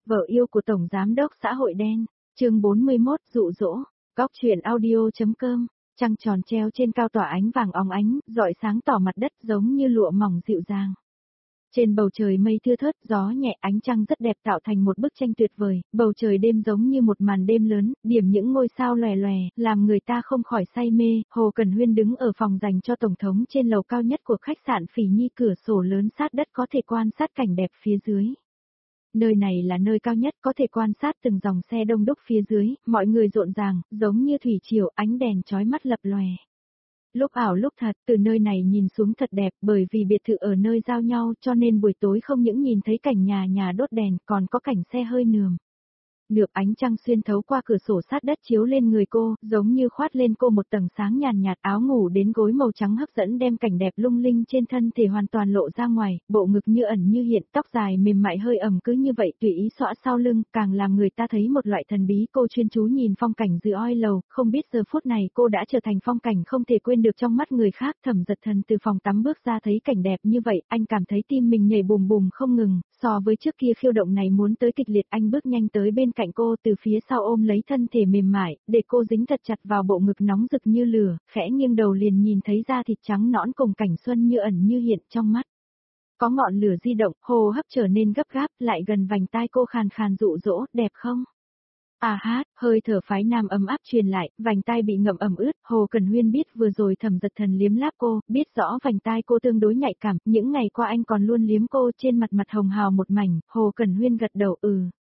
Vợ yêu của Tổng Giám đốc xã hội đen, chương 41 dụ dỗ, góc truyện audio.com, trăng tròn treo trên cao tỏa ánh vàng óng ánh, rọi sáng tỏ mặt đất giống như lụa mỏng dịu dàng. Trên bầu trời mây thưa thớt, gió nhẹ, ánh trăng rất đẹp tạo thành một bức tranh tuyệt vời, bầu trời đêm giống như một màn đêm lớn, điểm những ngôi sao lòe lòe, làm người ta không khỏi say mê. Hồ Cần Huyên đứng ở phòng dành cho Tổng thống trên lầu cao nhất của khách sạn Phỉ Nhi, cửa sổ lớn sát đất có thể quan sát cảnh đẹp phía dưới. Nơi này là nơi cao nhất, có thể quan sát từng dòng xe đông đúc phía dưới, mọi người rộn ràng, giống như thủy triều, ánh đèn chói mắt lập lòe. Lúc ảo lúc thật, từ nơi này nhìn xuống thật đẹp, bởi vì biệt thự ở nơi giao nhau cho nên buổi tối không những nhìn thấy cảnh nhà nhà đốt đèn, còn có cảnh xe hơi nườm. Nượp ánh trăng xuyên thấu qua cửa sổ sát đất chiếu lên người cô, giống như khoát lên cô một tầng sáng nhàn nhạt, áo ngủ đến gối màu trắng hấp dẫn đem cảnh đẹp lung linh trên thân thể hoàn toàn lộ ra ngoài, bộ ngực như ẩn như hiện, tóc dài mềm mại hơi ẩm cứ như vậy tùy ý xõa sau lưng, càng làm người ta thấy một loại thần bí. Cô chuyên chú nhìn phong cảnh dưới oi lầu, không biết giờ phút này cô đã trở thành phong cảnh không thể quên được trong mắt người khác. Thẩm Dật Thần từ phòng tắm bước ra thấy cảnh đẹp như vậy, anh cảm thấy tim mình nhảy bùm bùm không ngừng, so với trước kia khiêu động này muốn tới kịch liệt. Anh bước nhanh tới bên cạnh cô, từ phía sau ôm lấy thân thể mềm mại, để cô dính thật chặt vào bộ ngực nóng rực như lửa, khẽ nghiêng đầu liền nhìn thấy da thịt trắng nõn cùng cảnh xuân như ẩn như hiện trong mắt. Có ngọn lửa di động, hô hấp trở nên gấp gáp, lại gần vành tai cô khàn khàn dụ dỗ, đẹp không? À hát, hơi thở phái nam ấm áp truyền lại, vành tai bị ngậm ẩm ướt. Hồ Cần Huyên biết vừa rồi Thẩm Dật Thần liếm láp cô, biết rõ vành tai cô tương đối nhạy cảm, những ngày qua anh còn luôn liếm cô, trên mặt hồng hào một mảnh. Hồ Cần Huyên gật đầu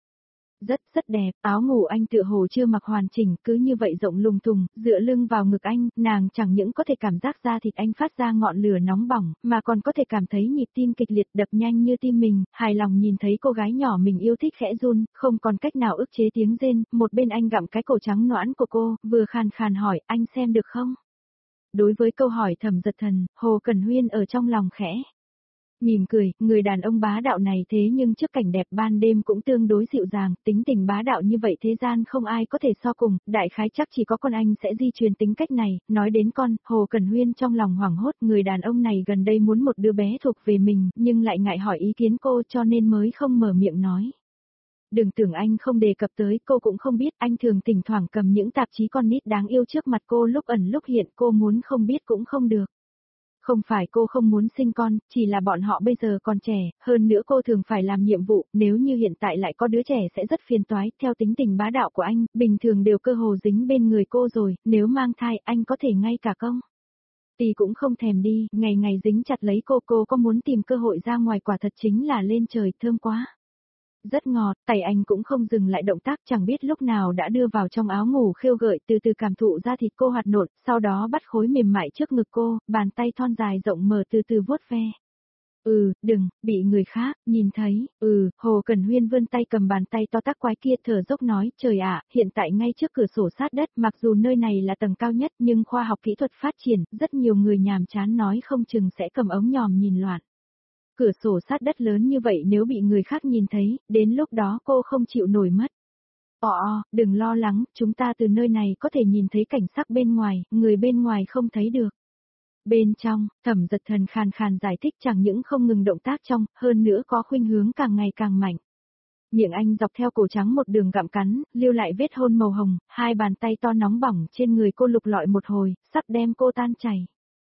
rất đẹp, áo ngủ anh tựa hồ chưa mặc hoàn chỉnh, cứ như vậy rộng lùng thùng, dựa lưng vào ngực anh, nàng chẳng những có thể cảm giác da thịt anh phát ra ngọn lửa nóng bỏng, mà còn có thể cảm thấy nhịp tim kịch liệt đập nhanh như tim mình, hài lòng nhìn thấy cô gái nhỏ mình yêu thích khẽ run, không còn cách nào ức chế tiếng rên. Một bên anh gặm cái cổ trắng nõn của cô, vừa khàn khàn hỏi, anh xem được không? Đối với câu hỏi Thẩm Dật Thần, Hồ Cần Huyên ở trong lòng khẽ mỉm cười, người đàn ông bá đạo này thế nhưng trước cảnh đẹp ban đêm cũng tương đối dịu dàng, tính tình bá đạo như vậy thế gian không ai có thể so cùng, đại khái chắc chỉ có con anh sẽ di truyền tính cách này. Nói đến con, Hồ Cần Huyên trong lòng hoảng hốt, người đàn ông này gần đây muốn một đứa bé thuộc về mình, nhưng lại ngại hỏi ý kiến cô cho nên mới không mở miệng nói. Đừng tưởng anh không đề cập tới, cô cũng không biết, anh thường thỉnh thoảng cầm những tạp chí con nít đáng yêu trước mặt cô lúc ẩn lúc hiện, cô muốn không biết cũng không được. Không phải cô không muốn sinh con, chỉ là bọn họ bây giờ còn trẻ, hơn nữa cô thường phải làm nhiệm vụ, nếu như hiện tại lại có đứa trẻ sẽ rất phiền toái. Theo tính tình bá đạo của anh, bình thường đều cơ hồ dính bên người cô rồi, nếu mang thai anh có thể ngay cả công thì cũng không thèm đi, ngày ngày dính chặt lấy cô có muốn tìm cơ hội ra ngoài quả thật chính là lên trời, thơm quá. Rất ngọt, tay anh cũng không dừng lại động tác, chẳng biết lúc nào đã đưa vào trong áo ngủ khêu gợi, từ từ cảm thụ da thịt cô hoạt nộn, sau đó bắt khối mềm mại trước ngực cô, bàn tay thon dài rộng mở từ từ vuốt ve. Đừng, bị người khác, nhìn thấy, Hồ Cần Huyên vươn tay cầm bàn tay to tác quái kia thở dốc nói, trời ạ, hiện tại ngay trước cửa sổ sát đất, mặc dù nơi này là tầng cao nhất nhưng khoa học kỹ thuật phát triển, rất nhiều người nhàm chán nói không chừng sẽ cầm ống nhòm nhìn loạn. Cửa sổ sát đất lớn như vậy nếu bị người khác nhìn thấy, đến lúc đó cô không chịu nổi mất. Đừng lo lắng, chúng ta từ nơi này có thể nhìn thấy cảnh sắc bên ngoài, người bên ngoài không thấy được. Bên trong, Thẩm Dật Thần khàn khàn giải thích, chẳng những không ngừng động tác trong, hơn nữa có khuynh hướng càng ngày càng mạnh. Miệng anh dọc theo cổ trắng một đường gặm cắn, lưu lại vết hôn màu hồng, hai bàn tay to nóng bỏng trên người cô lục lọi một hồi, sắp đem cô tan chảy.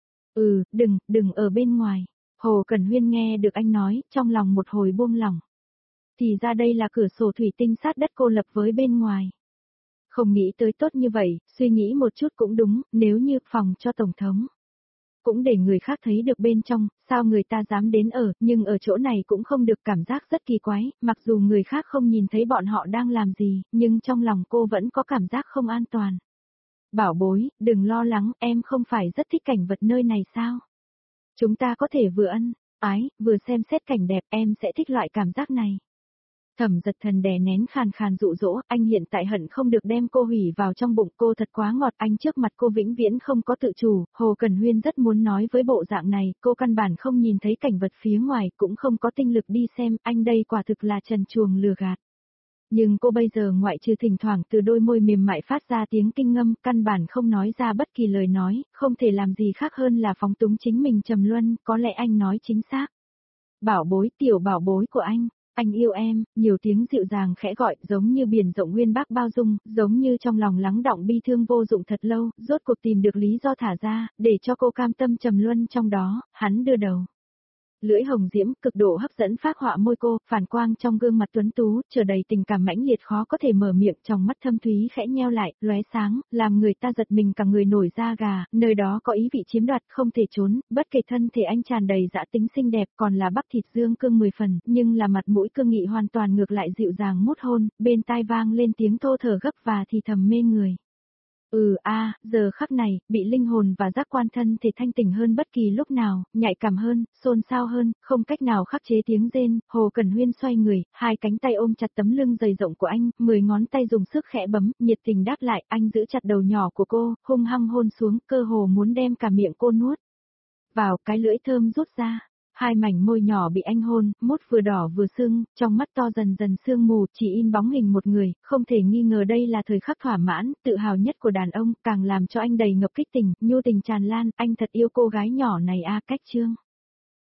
Đừng ở bên ngoài. Hồ Cần Huyên nghe được anh nói, trong lòng một hồi buông lỏng. Thì ra đây là cửa sổ thủy tinh sát đất cô lập với bên ngoài. Không nghĩ tới tốt như vậy, suy nghĩ một chút cũng đúng, nếu như phòng cho Tổng thống cũng để người khác thấy được bên trong, sao người ta dám đến ở, nhưng ở chỗ này cũng không được, cảm giác rất kỳ quái, mặc dù người khác không nhìn thấy bọn họ đang làm gì, nhưng trong lòng cô vẫn có cảm giác không an toàn. Bảo bối, đừng lo lắng, em không phải rất thích cảnh vật nơi này sao? Chúng ta có thể vừa ân ái, vừa xem xét cảnh đẹp, em sẽ thích loại cảm giác này. Thẩm Dật Thần đè nén khàn khàn dụ dỗ, anh hiện tại hận không được đem cô hủy vào trong bụng, cô thật quá ngọt, anh trước mặt cô vĩnh viễn không có tự chủ. Hồ Cần Huyên rất muốn nói với bộ dạng này, cô căn bản không nhìn thấy cảnh vật phía ngoài, cũng không có tinh lực đi xem, anh đây quả thực là trần truồng lừa gạt. Nhưng cô bây giờ ngoại trừ thỉnh thoảng từ đôi môi mềm mại phát ra tiếng kinh ngâm, căn bản không nói ra bất kỳ lời nói, không thể làm gì khác hơn là phóng túng chính mình trầm luân, có lẽ anh nói chính xác. Bảo bối, tiểu bảo bối của anh Anh yêu em, nhiều tiếng dịu dàng khẽ gọi giống như biển rộng nguyên bác bao dung, giống như trong lòng lắng đọng bi thương vô dụng thật lâu, rốt cuộc tìm được lý do thả ra, để cho cô cam tâm trầm luân trong đó, hắn đưa đầu. Lưỡi hồng diễm cực độ hấp dẫn phác họa môi cô, phản quang trong gương mặt tuấn tú, chờ đầy tình cảm mãnh liệt khó có thể mở miệng, trong mắt thâm thúy khẽ nheo lại, lóe sáng, làm người ta giật mình cả người nổi da gà, nơi đó có ý vị chiếm đoạt không thể trốn, bất kể thân thể anh tràn đầy dã tính xinh đẹp, còn là bắp thịt dương cương 10 phần, nhưng là mặt mũi cương nghị hoàn toàn ngược lại dịu dàng mút hôn, bên tai vang lên tiếng thô thở gấp và thì thầm mê người. Giờ khắc này, bị linh hồn và giác quan thân thể thanh tỉnh hơn bất kỳ lúc nào, nhạy cảm hơn, xôn xao hơn, không cách nào khắc chế tiếng rên, Hồ Cẩn Huyên xoay người, hai cánh tay ôm chặt tấm lưng dày rộng của anh, 10 ngón tay dùng sức khẽ bấm, nhiệt tình đáp lại, anh giữ chặt đầu nhỏ của cô, hung hăng hôn xuống, cơ hồ muốn đem cả miệng cô nuốt vào, cái lưỡi thơm rút ra. Hai mảnh môi nhỏ bị anh hôn, mút vừa đỏ vừa sưng, trong mắt to dần dần sương mù, chỉ in bóng hình một người, không thể nghi ngờ đây là thời khắc thỏa mãn, tự hào nhất của đàn ông, càng làm cho anh đầy ngập kích tình, nhu tình tràn lan, anh thật yêu cô gái nhỏ này Cách Chương.